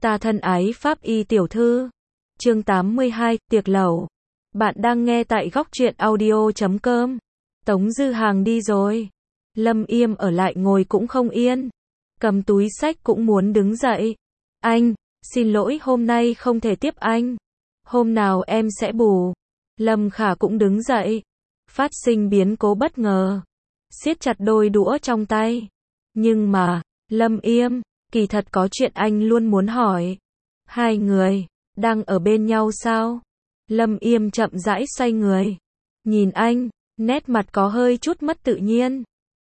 Ta thân ái Pháp Y tiểu thư. Chương 82, tiệc lẩu. Bạn đang nghe tại góc truyện audio.com. Tống Dư Hàng đi rồi. Lâm Yêm ở lại ngồi cũng không yên. Cầm túi xách cũng muốn đứng dậy. Anh, xin lỗi hôm nay không thể tiếp anh. Hôm nào em sẽ bù. Lâm Khả cũng đứng dậy. Phát sinh biến cố bất ngờ. Siết chặt đôi đũa trong tay. Nhưng mà, Lâm Yêm, kỳ thật có chuyện anh luôn muốn hỏi. Hai người, đang ở bên nhau sao? Lâm Yêm chậm rãi xoay người. Nhìn anh, nét mặt có hơi chút mất tự nhiên.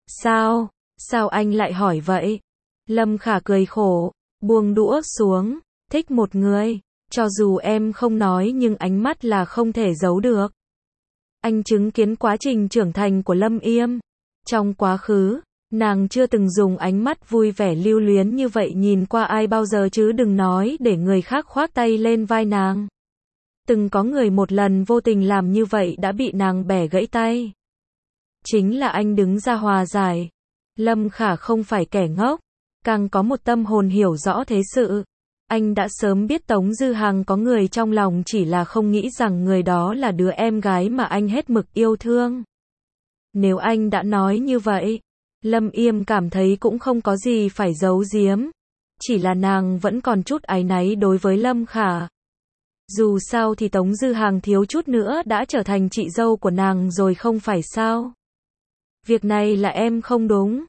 Sao anh lại hỏi vậy? Lâm Khả cười khổ, buông đũa xuống, thích một người, cho dù em không nói nhưng ánh mắt là không thể giấu được. Anh chứng kiến quá trình trưởng thành của Lâm Yêm. Trong quá khứ, nàng chưa từng dùng ánh mắt vui vẻ lưu luyến như vậy nhìn qua ai bao giờ chứ đừng nói để người khác khoác tay lên vai nàng. Từng có người một lần vô tình làm như vậy đã bị nàng bẻ gãy tay. Chính là anh đứng ra hòa giải. Lâm Khả không phải kẻ ngốc, càng có một tâm hồn hiểu rõ thế sự. Anh đã sớm biết Tống Dư Hàng có người trong lòng chỉ là không nghĩ rằng người đó là đứa em gái mà anh hết mực yêu thương. Nếu anh đã nói như vậy, Lâm Yêm cảm thấy cũng không có gì phải giấu giếm. Chỉ là nàng vẫn còn chút áy náy đối với Lâm Khả. Dù sao thì Tống Dư Hàng thiếu chút nữa đã trở thành chị dâu của nàng rồi không phải sao? Việc này là em không đúng.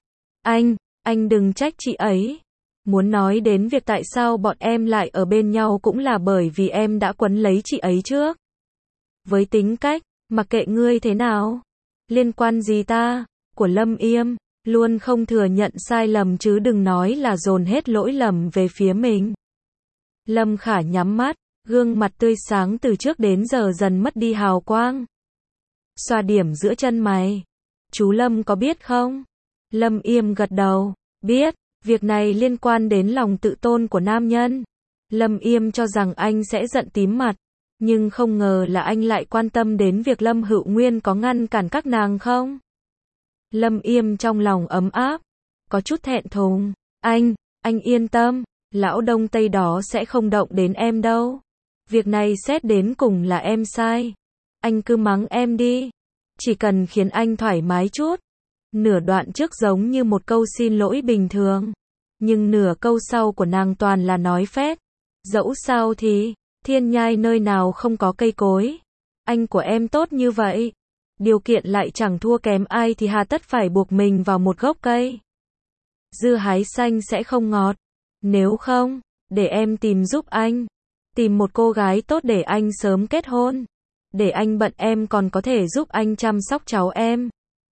Anh đừng trách chị ấy. Muốn nói đến việc tại sao bọn em lại ở bên nhau cũng là bởi vì em đã quấn lấy chị ấy trước. Với tính cách, mặc kệ ngươi thế nào, liên quan gì ta, của Lâm Yêm, luôn không thừa nhận sai lầm chứ đừng nói là dồn hết lỗi lầm về phía mình. Lâm Khả nhắm mắt, gương mặt tươi sáng từ trước đến giờ dần mất đi hào quang. Xoa điểm giữa chân mày. Chú Lâm có biết không? Lâm Yêm gật đầu. Biết, việc này liên quan đến lòng tự tôn của nam nhân. Lâm Yêm cho rằng anh sẽ giận tím mặt. Nhưng không ngờ là anh lại quan tâm đến việc Lâm Hữu Nguyên có ngăn cản các nàng không? Lâm Yêm trong lòng ấm áp. Có chút thẹn thùng. Anh yên tâm. Lão Đông Tây đó sẽ không động đến em đâu. Việc này xét đến cùng là em sai. Anh cứ mắng em đi. Chỉ cần khiến anh thoải mái chút. Nửa đoạn trước giống như một câu xin lỗi bình thường. Nhưng nửa câu sau của nàng toàn là nói phét. Dẫu sao thì, thiên nhai nơi nào không có cây cối. Anh của em tốt như vậy. Điều kiện lại chẳng thua kém ai thì hà tất phải buộc mình vào một gốc cây. Dưa hái xanh sẽ không ngọt. Nếu không, để em tìm giúp anh. Tìm một cô gái tốt để anh sớm kết hôn. Để anh bận em còn có thể giúp anh chăm sóc cháu em.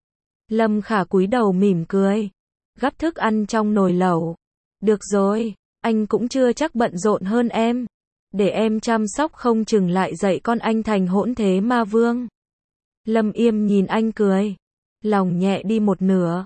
Lâm Khả cúi đầu mỉm cười. Gắp thức ăn trong nồi lẩu. Được rồi, anh cũng chưa chắc bận rộn hơn em. Để em chăm sóc không chừng lại dạy con anh thành hỗn thế ma vương. Lâm Yêm nhìn anh cười. Lòng nhẹ đi một nửa.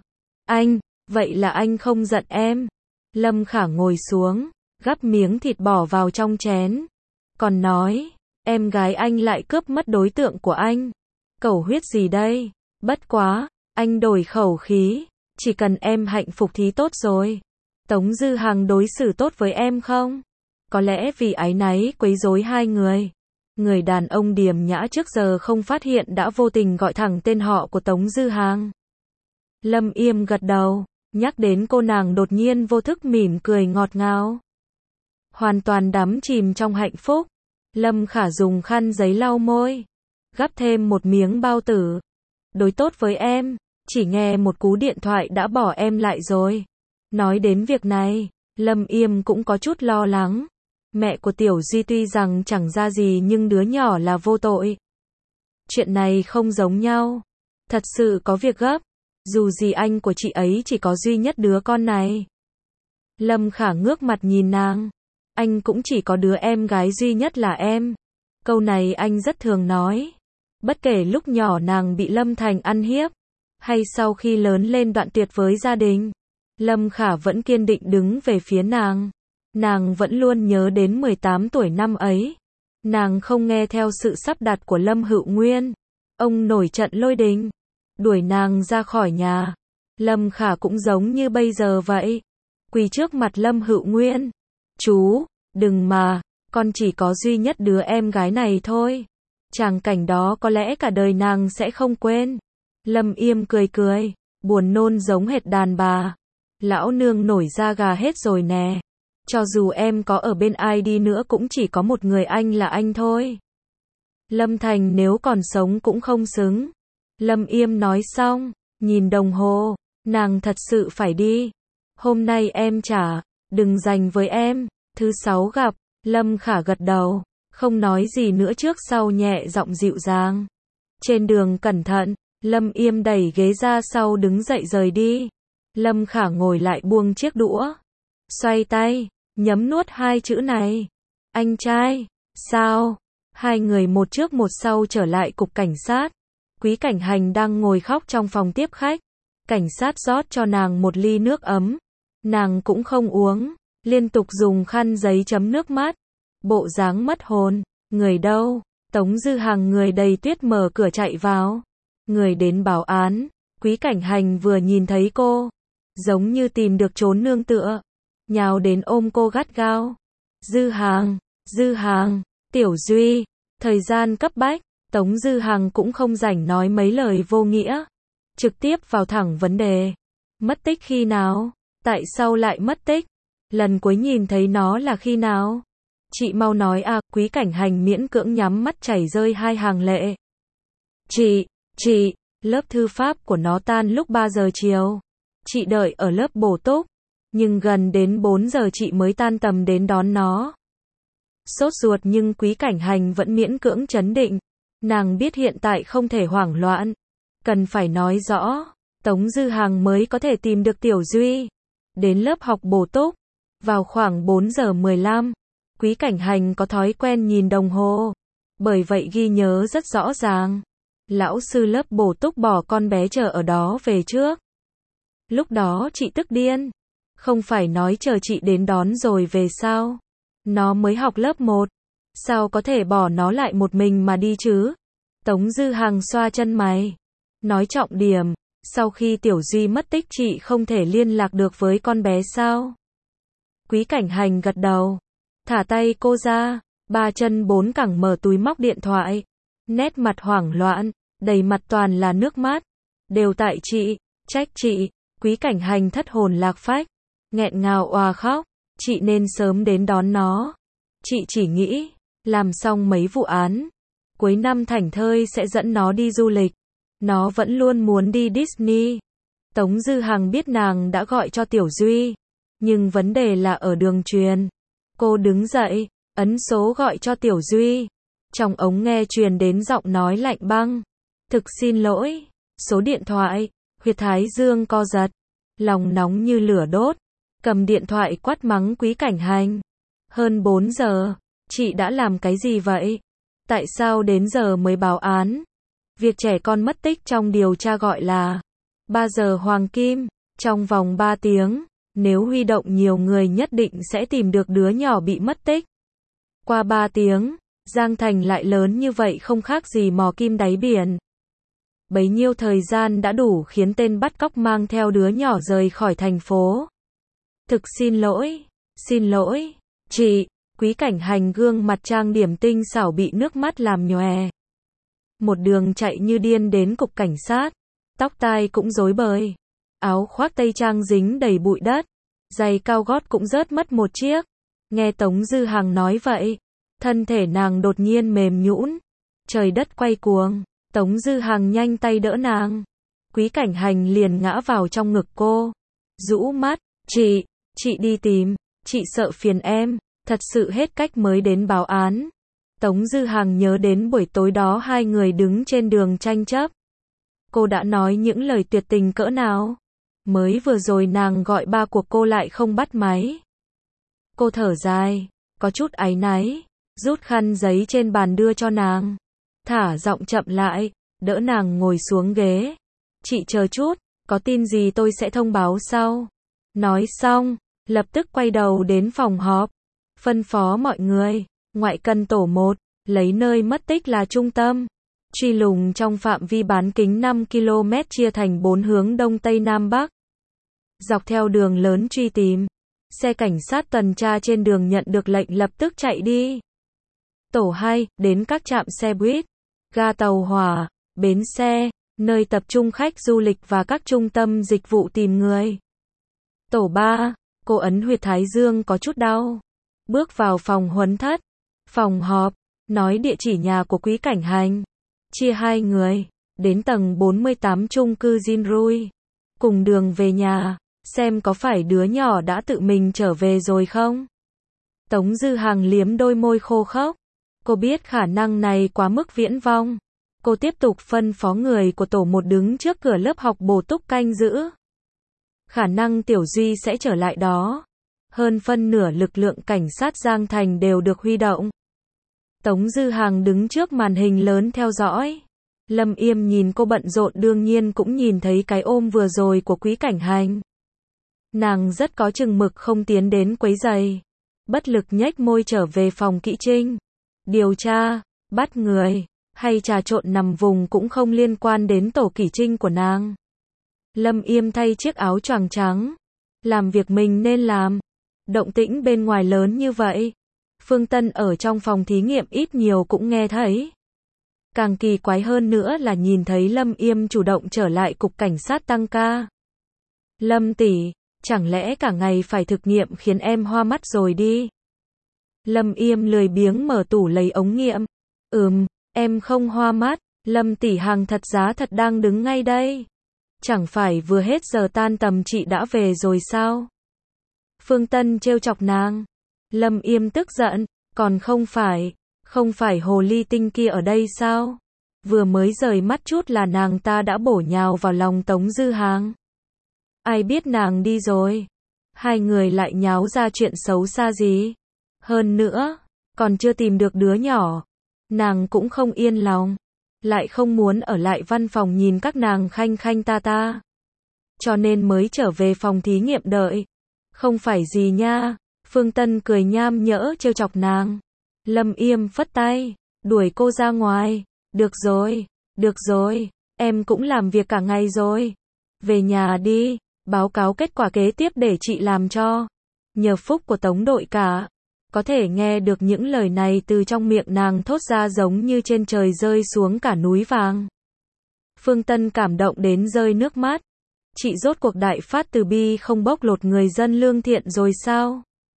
Vậy là anh không giận em. Lâm Khả ngồi xuống, gắp miếng thịt bỏ vào trong chén. Còn nói, em gái anh lại cướp mất đối tượng của anh. Cẩu huyết gì đây? Bất quá, anh đổi khẩu khí. Chỉ cần em hạnh phúc thì tốt rồi. Tống Dư Hàng đối xử tốt với em không? Có lẽ vì áy náy quấy rối hai người. Người đàn ông điềm nhã trước giờ không phát hiện đã vô tình gọi thẳng tên họ của Tống Dư Hàng. Lâm Yêm gật đầu. Nhắc đến cô nàng đột nhiên vô thức mỉm cười ngọt ngào. Hoàn toàn đắm chìm trong hạnh phúc. Lâm Khả dùng khăn giấy lau môi. Gắp thêm một miếng bao tử. Đối tốt với em. Chỉ nghe một cú điện thoại đã bỏ em lại rồi. Nói đến việc này, Lâm Yêm cũng có chút lo lắng. Mẹ của Tiểu Duy tuy rằng chẳng ra gì nhưng đứa nhỏ là vô tội. Chuyện này không giống nhau. Thật sự có việc gấp. Dù gì anh của chị ấy chỉ có duy nhất đứa con này. Lâm Khả ngước mặt nhìn nàng. Anh cũng chỉ có đứa em gái duy nhất là em. Câu này anh rất thường nói. Bất kể lúc nhỏ nàng bị Lâm Thành ăn hiếp, hay sau khi lớn lên đoạn tuyệt với gia đình, Lâm Khả vẫn kiên định đứng về phía nàng. Nàng vẫn luôn nhớ đến 18 tuổi năm ấy. Nàng không nghe theo sự sắp đặt của Lâm Hữu Nguyên. Ông nổi trận lôi đình. Đuổi nàng ra khỏi nhà. Lâm Khả cũng giống như bây giờ vậy. Quỳ trước mặt Lâm Hữu Nguyên. Đừng mà, con chỉ có duy nhất đứa em gái này thôi. Tràng cảnh đó có lẽ cả đời nàng sẽ không quên. Lâm Yêm cười cười, buồn nôn giống hệt đàn bà. Lão nương nổi da gà hết rồi nè. Cho dù em có ở bên ai đi nữa cũng chỉ có một người anh là anh thôi. Lâm Thành nếu còn sống cũng không xứng. Lâm Yêm nói xong, nhìn đồng hồ, nàng thật sự phải đi. Hôm nay em trả, đừng giành với em. Thứ 6 gặp, Lâm Khả gật đầu, không nói gì nữa trước sau nhẹ giọng dịu dàng. Trên đường cẩn thận, Lâm Yêm đẩy ghế ra sau đứng dậy rời đi. Lâm Khả ngồi lại buông chiếc đũa. Xoay tay, nhấm nuốt hai chữ này. Anh trai, sao? Hai người một trước một sau trở lại cục cảnh sát. Quý Cảnh Hành đang ngồi khóc trong phòng tiếp khách. Cảnh sát rót cho nàng một ly nước ấm. Nàng cũng không uống, liên tục dùng khăn giấy chấm nước mắt. Bộ dáng mất hồn, người đâu? Tống Dư Hằng người đầy tuyết mở cửa chạy vào. Người đến báo án. Quý Cảnh Hành vừa nhìn thấy cô, giống như tìm được chốn nương tựa, nhào đến ôm cô gắt gao. Dư Hằng, Tiểu Duy, thời gian cấp bách, Tống Dư Hằng cũng không rảnh nói mấy lời vô nghĩa, trực tiếp vào thẳng vấn đề. Mất tích khi nào? Tại sao lại mất tích? Lần cuối nhìn thấy nó là khi nào? Chị mau nói à, Quý Cảnh Hành miễn cưỡng nhắm mắt chảy rơi hai hàng lệ. Chị, lớp thư pháp của nó tan lúc 3 giờ chiều. Chị đợi ở lớp bổ túc, nhưng gần đến 4 giờ chị mới tan tầm đến đón nó. Sốt ruột nhưng Quý Cảnh Hành vẫn miễn cưỡng trấn định. Nàng biết hiện tại không thể hoảng loạn. Cần phải nói rõ, Tống Dư Hằng mới có thể tìm được Tiểu Duy. Đến lớp học bổ túc, vào khoảng 4 giờ 15, Quý Cảnh Hành có thói quen nhìn đồng hồ. Bởi vậy ghi nhớ rất rõ ràng. Lão sư lớp bổ túc bỏ con bé chờ ở đó về trước. Lúc đó chị tức điên. Không phải nói chờ chị đến đón rồi về sao? Nó mới học lớp 1. Sao có thể bỏ nó lại một mình mà đi chứ? Tống Dư Hằng xoa chân mày. Nói trọng điểm, sau khi Tiểu Duy mất tích chị không thể liên lạc được với con bé sao? Quý Cảnh Hành gật đầu. Thả tay cô ra, 3 chân 4 cẳng mở túi móc điện thoại. Nét mặt hoảng loạn, đầy mặt toàn là nước mắt. Đều tại chị, trách chị. Quý Cảnh Hành thất hồn lạc phách, nghẹn ngào òa khóc. Chị nên sớm đến đón nó. Chị chỉ nghĩ, làm xong mấy vụ án, cuối năm thảnh thơi sẽ dẫn nó đi du lịch. Nó vẫn luôn muốn đi Disney. Tống Dư Hằng biết nàng đã gọi cho Tiểu Duy, nhưng vấn đề là ở đường truyền. Cô đứng dậy, ấn số gọi cho Tiểu Duy. Trong ống nghe truyền đến giọng nói lạnh băng. Thực xin lỗi. Số điện thoại. Huyệt thái dương co giật. Lòng nóng như lửa đốt. Cầm điện thoại quát mắng Quý Cảnh Hành. Hơn 4 giờ. Chị đã làm cái gì vậy? Tại sao đến giờ mới báo án? Việc trẻ con mất tích trong điều tra gọi là 3 giờ hoàng kim. Trong vòng 3 tiếng, nếu huy động nhiều người nhất định sẽ tìm được đứa nhỏ bị mất tích. Qua 3 tiếng, Giang Thành lại lớn như vậy không khác gì mò kim đáy biển. Bấy nhiêu thời gian đã đủ khiến tên bắt cóc mang theo đứa nhỏ rời khỏi thành phố. Thực xin lỗi, chị. Quý Cảnh Hành gương mặt trang điểm tinh xảo bị nước mắt làm nhòe. Một đường chạy như điên đến cục cảnh sát, tóc tai cũng rối bời, áo khoác tây trang dính đầy bụi đất, giày cao gót cũng rớt mất một chiếc. Nghe Tống Dư Hằng nói vậy, thân thể nàng đột nhiên mềm nhũn, trời đất quay cuồng. Tống Dư Hằng nhanh tay đỡ nàng. Quý Cảnh Hành liền ngã vào trong ngực cô, rũ mắt. Chị đi tìm, chị sợ phiền em, thật sự hết cách mới đến báo án. Tống Dư Hằng nhớ đến buổi tối đó hai người đứng trên đường tranh chấp. Cô đã nói những lời tuyệt tình cỡ nào. Mới vừa rồi nàng gọi ba của cô lại không bắt máy. Cô thở dài, có chút áy náy, rút khăn giấy trên bàn đưa cho nàng. Thả giọng chậm lại, đỡ nàng ngồi xuống ghế. Chị chờ chút, có tin gì tôi sẽ thông báo sau. Nói xong, lập tức quay đầu đến phòng họp. Phân phó mọi người, ngoại cần tổ 1, lấy nơi mất tích là trung tâm. Truy lùng trong phạm vi bán kính 5 km chia thành 4 hướng đông tây nam bắc. Dọc theo đường lớn truy tìm. Xe cảnh sát tuần tra trên đường nhận được lệnh lập tức chạy đi. Tổ 2, đến các trạm xe buýt, ga tàu hỏa, bến xe, nơi tập trung khách du lịch và các trung tâm dịch vụ tìm người. Tổ 3, cô ấn huyệt thái dương có chút đau. Bước vào phòng huấn thất, phòng họp, nói địa chỉ nhà của Quý Cảnh Hành. Chia hai người, đến tầng 48 chung cư Jinrui. Cùng đường về nhà, xem có phải đứa nhỏ đã tự mình trở về rồi không? Tống Dư Hàng liếm đôi môi khô khốc. Cô biết khả năng này quá mức viễn vông. Cô tiếp tục phân phó người của tổ 1 đứng trước cửa lớp học bổ túc canh giữ. Khả năng Tiểu Duy sẽ trở lại đó. Hơn phân nửa lực lượng cảnh sát Giang Thành đều được huy động. Tống Dư Hàng đứng trước màn hình lớn theo dõi. Lâm Yêm nhìn cô bận rộn đương nhiên cũng nhìn thấy cái ôm vừa rồi của Quý Cảnh Hành. Nàng rất có chừng mực không tiến đến quấy rầy. Bất lực nhếch môi trở về phòng kỹ trinh. Điều tra, bắt người, hay trà trộn nằm vùng cũng không liên quan đến tổ kỷ trinh của nàng. Lâm Yêm thay chiếc áo choàng trắng. Làm việc mình nên làm. Động tĩnh bên ngoài lớn như vậy. Phương Tân ở trong phòng thí nghiệm ít nhiều cũng nghe thấy. Càng kỳ quái hơn nữa là nhìn thấy Lâm Yêm chủ động trở lại cục cảnh sát tăng ca. Lâm tỷ, chẳng lẽ cả ngày phải thực nghiệm khiến em hoa mắt rồi đi? Lâm Yêm lười biếng mở tủ lấy ống nghiệm. Em không hoa mắt, Lâm tỷ Hàng thật giá thật đang đứng ngay đây. Chẳng phải vừa hết giờ tan tầm chị đã về rồi sao? Phương Tân trêu chọc nàng. Lâm Yêm tức giận, còn không phải hồ ly tinh kia ở đây sao? Vừa mới rời mắt chút là nàng ta đã bổ nhào vào lòng Tống Dư Hàng. Ai biết nàng đi rồi? Hai người lại nháo ra chuyện xấu xa gì? Hơn nữa, còn chưa tìm được đứa nhỏ. Nàng cũng không yên lòng. Lại không muốn ở lại văn phòng nhìn các nàng khanh khanh ta ta. Cho nên mới trở về phòng thí nghiệm đợi. Không phải gì nha. Phương Tân cười nham nhỡ trêu chọc nàng. Lâm Yêm phất tay, đuổi cô ra ngoài. Được rồi, em cũng làm việc cả ngày rồi. Về nhà đi, báo cáo kết quả kế tiếp để chị làm cho. Nhờ phúc của Tống đội cả. Có thể nghe được những lời này từ trong miệng nàng thốt ra giống như trên trời rơi xuống cả núi vàng. Phương Tân cảm động đến rơi nước mắt. Chị rốt cuộc đại phát từ bi không bóc lột người dân lương thiện rồi sao?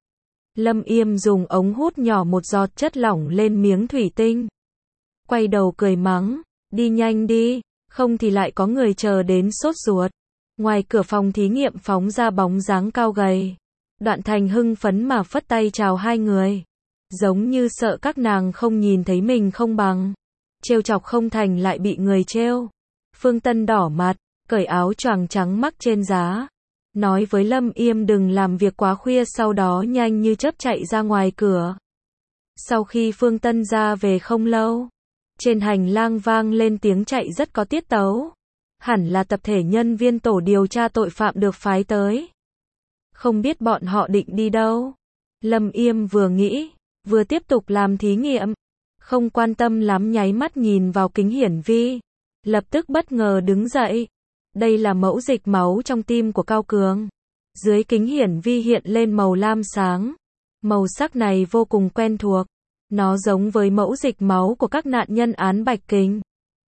Lâm Yêm dùng ống hút nhỏ một giọt chất lỏng lên miếng thủy tinh. Quay đầu cười mắng, đi nhanh đi, không thì lại có người chờ đến sốt ruột. Ngoài cửa phòng thí nghiệm phóng ra bóng dáng cao gầy. Đoạn Thành hưng phấn mà phất tay chào hai người. Giống như sợ các nàng không nhìn thấy mình không bằng. Trêu chọc không thành lại bị người trêu. Phương Tân đỏ mặt, cởi áo choàng trắng mắc trên giá. Nói với Lâm Yêm đừng làm việc quá khuya sau đó nhanh như chớp chạy ra ngoài cửa. Sau khi Phương Tân ra về không lâu. Trên hành lang vang lên tiếng chạy rất có tiết tấu. Hẳn là tập thể nhân viên tổ điều tra tội phạm được phái tới. Không biết bọn họ định đi đâu. Lâm Yêm vừa nghĩ, vừa tiếp tục làm thí nghiệm. Không quan tâm lắm nháy mắt nhìn vào kính hiển vi. Lập tức bất ngờ đứng dậy. Đây là mẫu dịch máu trong tim của Cao Cường. Dưới kính hiển vi hiện lên màu lam sáng. Màu sắc này vô cùng quen thuộc. Nó giống với mẫu dịch máu của các nạn nhân án Bạch Kình.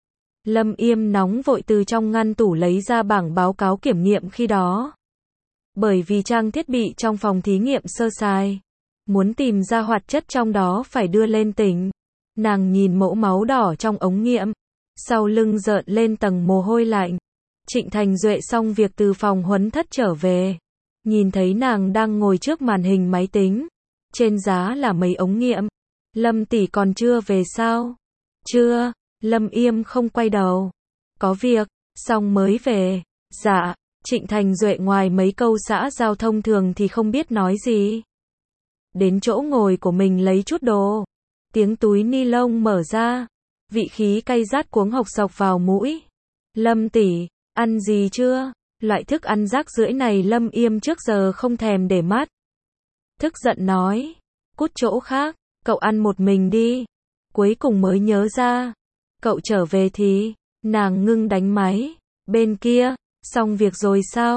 Lâm Yêm nóng vội từ trong ngăn tủ lấy ra bảng báo cáo kiểm nghiệm khi đó. Bởi vì trang thiết bị trong phòng thí nghiệm sơ sài. Muốn tìm ra hoạt chất trong đó phải đưa lên tỉnh. Nàng nhìn mẫu máu đỏ trong ống nghiệm. Sau lưng rợn lên tầng mồ hôi lạnh. Trịnh Thành Duệ xong việc từ phòng huấn thất trở về. Nhìn thấy nàng đang ngồi trước màn hình máy tính. Trên giá là mấy ống nghiệm. Lâm tỷ còn chưa về sao? Chưa. Lâm Yêm không quay đầu. Có việc, xong mới về. Dạ. Trịnh Thành Duệ ngoài mấy câu xã giao thông thường thì không biết nói gì. Đến chỗ ngồi của mình lấy chút đồ. Tiếng túi ni lông mở ra. Vị khí cay rát cuống hộc sộc vào mũi. Lâm tỷ, ăn gì chưa? Loại thức ăn rác rưởi này Lâm Yêm trước giờ không thèm để mắt. Tức giận nói. Cút chỗ khác, cậu ăn một mình đi. Cuối cùng mới nhớ ra. Cậu trở về thì, nàng ngưng đánh máy. Bên kia, xong việc rồi sao?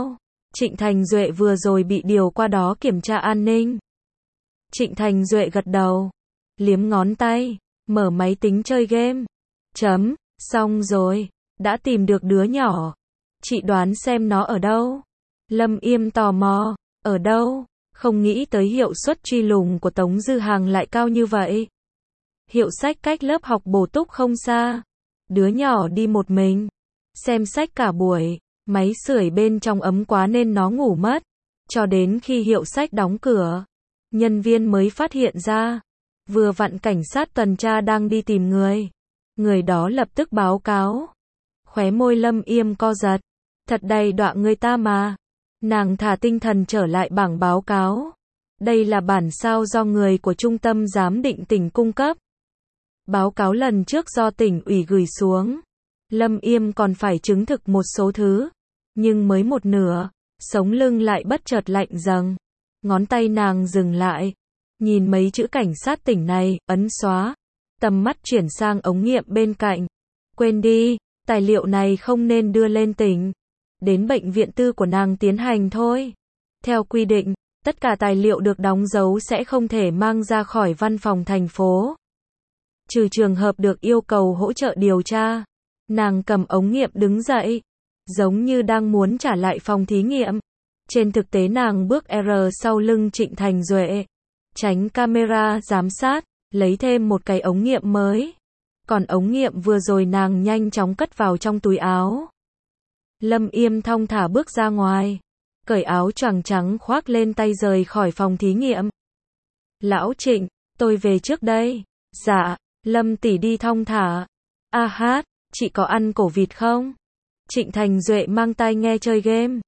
Trịnh Thành Duệ vừa rồi bị điều qua đó kiểm tra an ninh. Trịnh Thành Duệ gật đầu, liếm ngón tay, mở máy tính chơi game. Xong rồi, đã tìm được đứa nhỏ. Chị đoán xem nó ở đâu? Lâm Yêm tò mò, ở đâu? Không nghĩ tới hiệu suất truy lùng của Tống Dư Hàng lại cao như vậy. Hiệu sách cách lớp học bổ túc không xa. Đứa nhỏ đi một mình, xem sách cả buổi, máy sưởi bên trong ấm quá nên nó ngủ mất. Cho đến khi hiệu sách đóng cửa, nhân viên mới phát hiện ra. Vừa vặn cảnh sát tuần tra đang đi tìm người. Người đó lập tức báo cáo. Khóe môi Lâm Yêm co giật. Thật đầy đọa người ta mà. Nàng thả tinh thần trở lại bảng báo cáo. Đây là bản sao do người của Trung tâm Giám định tỉnh cung cấp. Báo cáo lần trước do tỉnh ủy gửi xuống. Lâm Yêm còn phải chứng thực một số thứ. Nhưng mới một nửa, sống lưng lại bất chợt lạnh dần. Ngón tay nàng dừng lại. Nhìn mấy chữ cảnh sát tỉnh này, ấn xóa. Tầm mắt chuyển sang ống nghiệm bên cạnh. Quên đi, tài liệu này không nên đưa lên tỉnh. Đến bệnh viện tư của nàng tiến hành thôi. Theo quy định, tất cả tài liệu được đóng dấu sẽ không thể mang ra khỏi văn phòng thành phố. Trừ trường hợp được yêu cầu hỗ trợ điều tra. Nàng cầm ống nghiệm đứng dậy. Giống như đang muốn trả lại phòng thí nghiệm. Trên thực tế nàng bước sau lưng Trịnh Thành Duệ. Tránh camera giám sát, lấy thêm một cái ống nghiệm mới. Còn ống nghiệm vừa rồi nàng nhanh chóng cất vào trong túi áo. Lâm Yêm thong thả bước ra ngoài. Cởi áo choàng trắng khoác lên tay rời khỏi phòng thí nghiệm. Lão Trịnh, tôi về trước đây. Dạ, Lâm tỷ đi thong thả. A hát, chị có ăn cổ vịt không? Trịnh Thành Duệ mang tai nghe chơi game.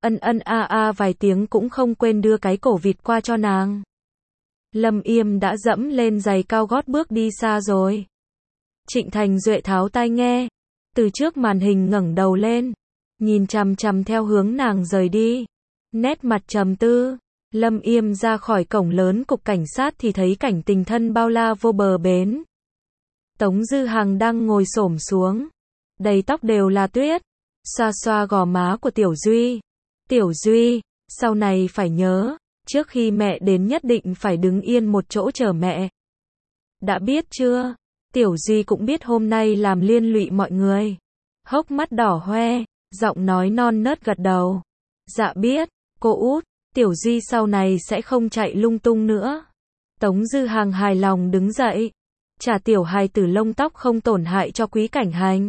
Vài tiếng cũng không quên đưa cái cổ vịt qua cho nàng. Lâm Yêm đã dẫm lên giày cao gót bước đi xa rồi. Trịnh Thành Duệ tháo tai nghe. Từ trước màn hình ngẩng đầu lên. Nhìn chằm chằm theo hướng nàng rời đi. Nét mặt trầm tư. Lâm Yêm ra khỏi cổng lớn cục cảnh sát thì thấy cảnh tình thân bao la vô bờ bến. Tống Dư Hàng đang ngồi xổm xuống. Đầy tóc đều là tuyết. Xoa xoa gò má của Tiểu Duy. Tiểu Duy, sau này phải nhớ. Trước khi mẹ đến nhất định phải đứng yên một chỗ chờ mẹ. Đã biết chưa? Tiểu Duy cũng biết hôm nay làm liên lụy mọi người. Hốc mắt đỏ hoe, giọng nói non nớt gật đầu. Dạ biết, cô út, Tiểu Duy sau này sẽ không chạy lung tung nữa. Tống Dư Hàng hài lòng đứng dậy. Trả tiểu hài tử lông tóc không tổn hại cho Quý Cảnh Hành.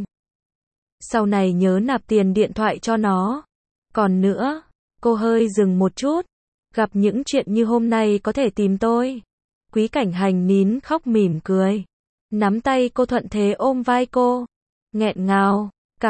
Sau này nhớ nạp tiền điện thoại cho nó. Còn nữa, cô hơi dừng một chút. Gặp những chuyện như hôm nay có thể tìm tôi. Quý Cảnh Hành nín khóc mỉm cười. Nắm tay cô thuận thế ôm vai cô. Nghẹn ngào,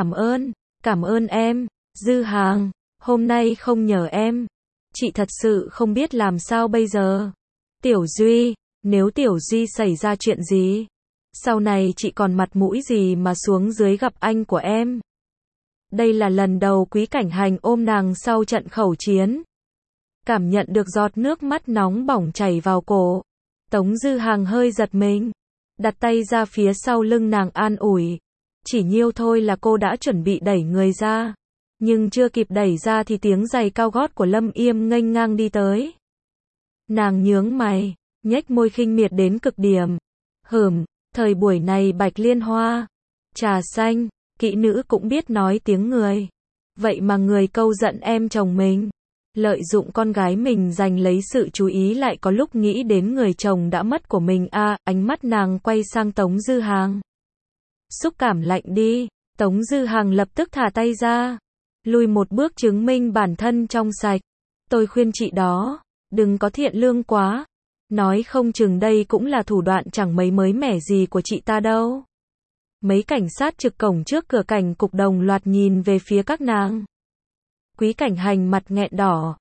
cảm ơn em, Dư Hàng. Hôm nay không nhờ em. Chị thật sự không biết làm sao bây giờ. Tiểu Duy, nếu Tiểu Duy xảy ra chuyện gì, sau này chị còn mặt mũi gì mà xuống dưới gặp anh của em. Đây là lần đầu Quý Cảnh Hành ôm nàng sau trận khẩu chiến. Cảm nhận được giọt nước mắt nóng bỏng chảy vào cổ. Tống Dư Hàng hơi giật mình. Đặt tay ra phía sau lưng nàng an ủi. Chỉ nhiêu thôi là cô đã chuẩn bị đẩy người ra. Nhưng chưa kịp đẩy ra thì tiếng giày cao gót của Lâm Yêm nghênh ngang đi tới. Nàng nhướng mày, nhếch môi khinh miệt đến cực điểm. Thời buổi này bạch liên hoa, trà xanh, kỹ nữ cũng biết nói tiếng người. Vậy mà người câu giận em chồng mình. Lợi dụng con gái mình giành lấy sự chú ý lại có lúc nghĩ đến người chồng đã mất của mình ánh mắt nàng quay sang Tống Dư Hàng. Xúc cảm lạnh đi, Tống Dư Hàng lập tức thả tay ra. Lùi một bước chứng minh bản thân trong sạch. Tôi khuyên chị đó, đừng có thiện lương quá. Nói không chừng đây cũng là thủ đoạn chẳng mấy mới mẻ gì của chị ta đâu. Mấy cảnh sát trực cổng trước cửa cảnh cục đồng loạt nhìn về phía các nàng. Quý Cảnh Hành mặt nghẹn đỏ.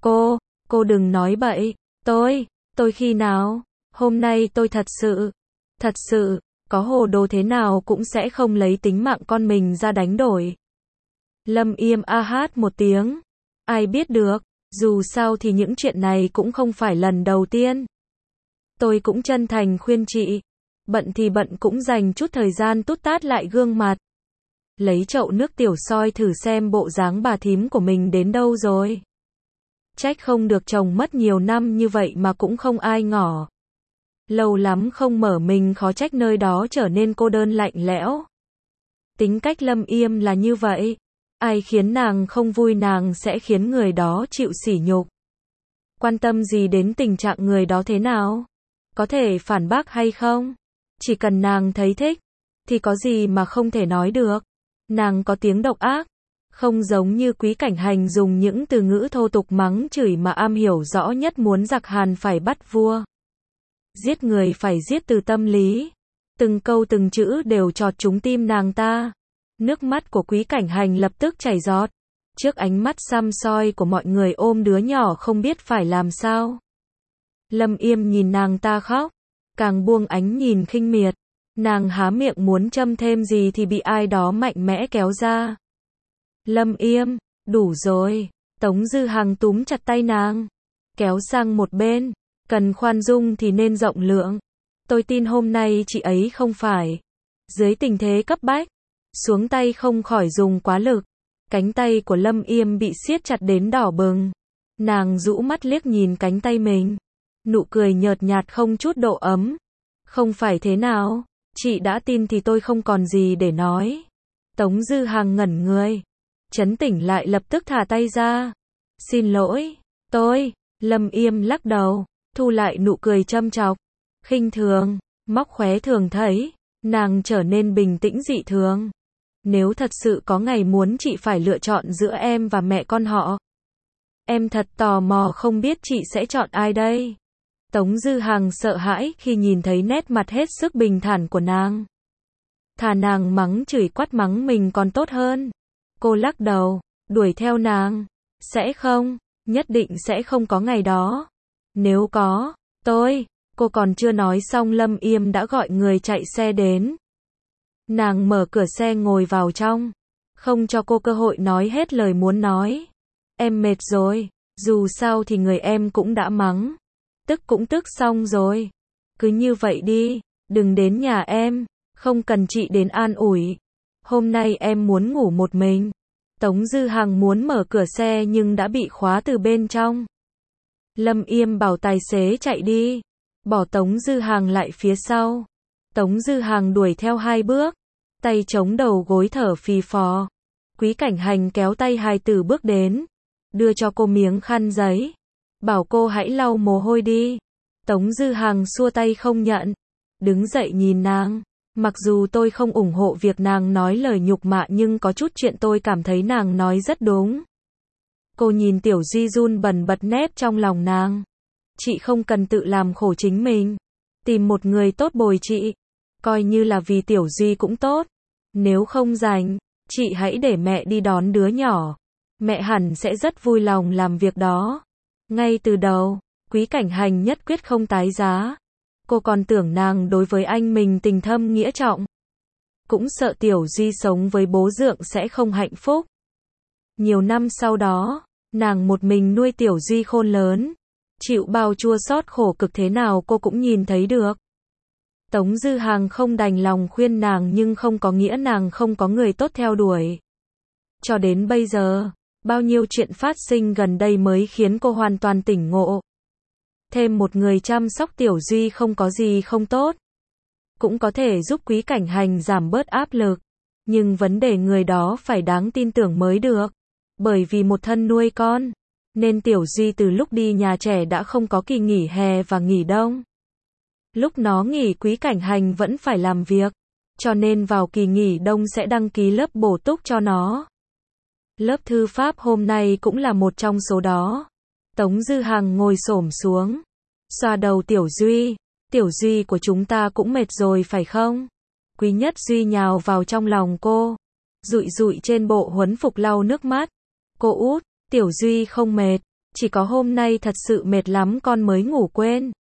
Cô đừng nói bậy. Tôi khi nào? Hôm nay tôi thật sự, có hồ đồ thế nào cũng sẽ không lấy tính mạng con mình ra đánh đổi. Lâm Yêm hát một tiếng. Ai biết được, dù sao thì những chuyện này cũng không phải lần đầu tiên. Tôi cũng chân thành khuyên chị. Bận thì bận cũng dành chút thời gian tút tát lại gương mặt. lấy chậu nước tiểu soi thử xem bộ dáng bà thím của mình đến đâu rồi. Trách không được chồng mất nhiều năm như vậy mà cũng không ai ngỏ. Lâu lắm không mở mình khó trách nơi đó trở nên cô đơn lạnh lẽo. Tính cách Lâm Yêm là như vậy. Ai khiến nàng không vui nàng sẽ khiến người đó chịu sỉ nhục. Quan tâm gì đến tình trạng người đó thế nào? Có thể phản bác hay không? Chỉ cần nàng thấy thích, thì có gì mà không thể nói được. Nàng có tiếng độc ác, không giống như Quý Cảnh Hành dùng những từ ngữ thô tục mắng chửi mà am hiểu rõ nhất muốn giặc Hàn phải bắt vua. Giết người phải giết từ tâm lý. Từng câu từng chữ đều chọt trúng tim nàng ta. Nước mắt của Quý Cảnh Hành lập tức chảy giọt. Trước ánh mắt săm soi của mọi người ôm đứa nhỏ không biết phải làm sao. Lâm Yêm nhìn nàng ta khóc, càng buông ánh nhìn khinh miệt. Nàng há miệng muốn châm thêm gì thì bị ai đó mạnh mẽ kéo ra. Lâm Yêm, đủ rồi. Tống Dư Hằng túm chặt tay nàng, kéo sang một bên. Cần khoan dung thì nên rộng lượng. Tôi tin hôm nay chị ấy không phải. Dưới tình thế cấp bách, xuống tay không khỏi dùng quá lực. Cánh tay của Lâm Yêm bị siết chặt đến đỏ bừng. Nàng rũ mắt liếc nhìn cánh tay mình. Nụ cười nhợt nhạt không chút độ ấm. Không phải thế nào, chị đã tin thì tôi không còn gì để nói. Tống Dư Hằng ngẩn người. Trấn tỉnh lại lập tức thả tay ra. Xin lỗi, Lâm Yêm lắc đầu, thu lại nụ cười châm chọc. Khinh thường, móc khóe thường thấy. Nàng trở nên bình tĩnh dị thường. Nếu thật sự có ngày muốn chị phải lựa chọn giữa em và mẹ con họ, em thật tò mò không biết chị sẽ chọn ai đây. Tống Dư Hằng sợ hãi khi nhìn thấy nét mặt hết sức bình thản của nàng. Thà nàng mắng chửi quát mắng mình còn tốt hơn. Cô lắc đầu, đuổi theo nàng. Sẽ không, nhất định sẽ không có ngày đó. Nếu có, cô còn chưa nói xong Lâm Yêm đã gọi người chạy xe đến. Nàng mở cửa xe ngồi vào trong, không cho cô cơ hội nói hết lời muốn nói. Em mệt rồi, dù sao thì người em cũng đã mắng. Tức cũng tức xong rồi. Cứ như vậy đi, đừng đến nhà em, không cần chị đến an ủi. Hôm nay em muốn ngủ một mình. Tống Dư Hằng muốn mở cửa xe nhưng đã bị khóa từ bên trong. Lâm Yêm bảo tài xế chạy đi, bỏ Tống Dư Hằng lại phía sau. Tống Dư Hằng đuổi theo 2 bước, tay chống đầu gối thở phì phò. Quý Cảnh Hành kéo tay hài tử bước đến, đưa cho cô miếng khăn giấy, bảo cô hãy lau mồ hôi đi. Tống Dư Hằng xua tay không nhận, đứng dậy nhìn nàng. Mặc dù tôi không ủng hộ việc nàng nói lời nhục mạ nhưng có chút chuyện tôi cảm thấy nàng nói rất đúng. Cô nhìn Tiểu Duy run bần bật nép trong lòng nàng. Chị không cần tự làm khổ chính mình. Tìm một người tốt bồi chị. Coi như là vì Tiểu Duy cũng tốt. Nếu không rảnh, chị hãy để mẹ đi đón đứa nhỏ. Mẹ hẳn sẽ rất vui lòng làm việc đó. Ngay từ đầu, Quý Cảnh Hành nhất quyết không tái giá. Cô còn tưởng nàng đối với anh mình tình thâm nghĩa trọng. Cũng sợ Tiểu Duy sống với bố dượng sẽ không hạnh phúc. Nhiều năm sau đó, nàng một mình nuôi Tiểu Duy khôn lớn. Chịu bao chua xót khổ cực thế nào cô cũng nhìn thấy được. Tống Dư Hằng không đành lòng khuyên nàng nhưng không có nghĩa nàng không có người tốt theo đuổi. Cho đến bây giờ, bao nhiêu chuyện phát sinh gần đây mới khiến cô hoàn toàn tỉnh ngộ. Thêm một người chăm sóc Tiểu Duy không có gì không tốt. Cũng có thể giúp Quý Cảnh Hành giảm bớt áp lực. Nhưng vấn đề người đó phải đáng tin tưởng mới được. Bởi vì một thân nuôi con, nên Tiểu Duy từ lúc đi nhà trẻ đã không có kỳ nghỉ hè và nghỉ đông. Lúc nó nghỉ Quý Cảnh Hành vẫn phải làm việc. Cho nên vào kỳ nghỉ đông sẽ đăng ký lớp bổ túc cho nó. Lớp thư pháp hôm nay cũng là một trong số đó. Tống Dư Hằng ngồi xổm xuống, xoa đầu Tiểu Duy. Tiểu Duy của chúng ta cũng mệt rồi phải không? Quý Nhất Duy nhào vào trong lòng cô, dụi dụi trên bộ huấn phục lau nước mắt. Cô út, Tiểu Duy không mệt, chỉ có hôm nay thật sự mệt lắm con mới ngủ quên.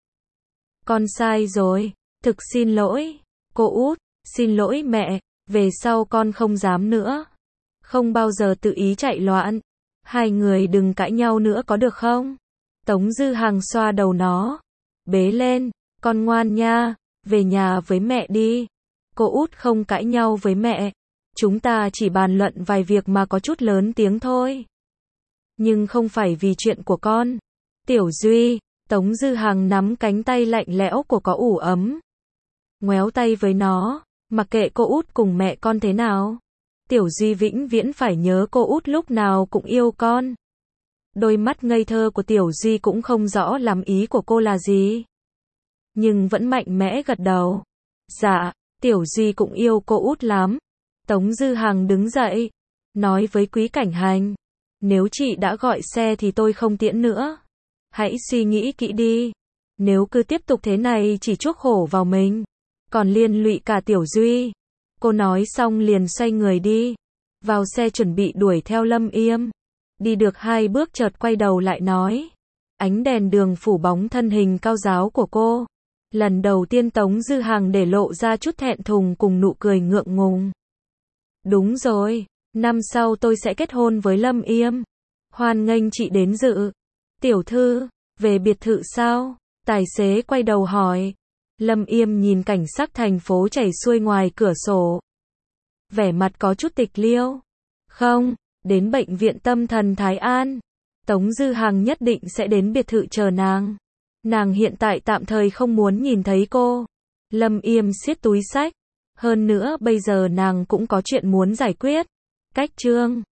Con sai rồi, thực xin lỗi. Cô út, xin lỗi mẹ, về sau con không dám nữa. Không bao giờ tự ý chạy loạn. Hai người đừng cãi nhau nữa có được không? Tống Dư Hằng xoa đầu nó, bế lên, con ngoan nha, về nhà với mẹ đi. Cô út không cãi nhau với mẹ. Chúng ta chỉ bàn luận vài việc mà có chút lớn tiếng thôi. Nhưng không phải vì chuyện của con. Tiểu Duy, Tống Dư Hằng nắm cánh tay lạnh lẽo của có ủ ấm. Ngoéo tay với nó, mặc kệ cô út cùng mẹ con thế nào. Tiểu Duy vĩnh viễn phải nhớ cô út lúc nào cũng yêu con. Đôi mắt ngây thơ của Tiểu Duy cũng không rõ lắm ý của cô là gì. Nhưng vẫn mạnh mẽ gật đầu. Dạ, Tiểu Duy cũng yêu cô út lắm. Tống Dư Hằng đứng dậy, nói với Quý Cảnh Hành. Nếu chị đã gọi xe thì tôi không tiễn nữa. Hãy suy nghĩ kỹ đi. Nếu cứ tiếp tục thế này chỉ chuốc khổ vào mình. Còn liên lụy cả Tiểu Duy. Cô nói xong liền xoay người đi. Vào xe chuẩn bị đuổi theo Lâm Yêm. Đi được 2 bước chợt quay đầu lại nói. Ánh đèn đường phủ bóng thân hình cao ráo của cô. Lần đầu tiên Tống Dư Hằng để lộ ra chút thẹn thùng cùng nụ cười ngượng ngùng. Đúng rồi, năm sau tôi sẽ kết hôn với Lâm Yêm. Hoan nghênh chị đến dự. Tiểu thư, về biệt thự sao? Tài xế quay đầu hỏi. Lâm Yêm nhìn cảnh sắc thành phố chảy xuôi ngoài cửa sổ. Vẻ mặt có chút tịch liêu. Không, đến bệnh viện tâm thần Thái An. Tống Dư Hằng nhất định sẽ đến biệt thự chờ nàng. Nàng hiện tại tạm thời không muốn nhìn thấy cô. Lâm Yêm siết túi xách. Hơn nữa bây giờ nàng cũng có chuyện muốn giải quyết. Cách chương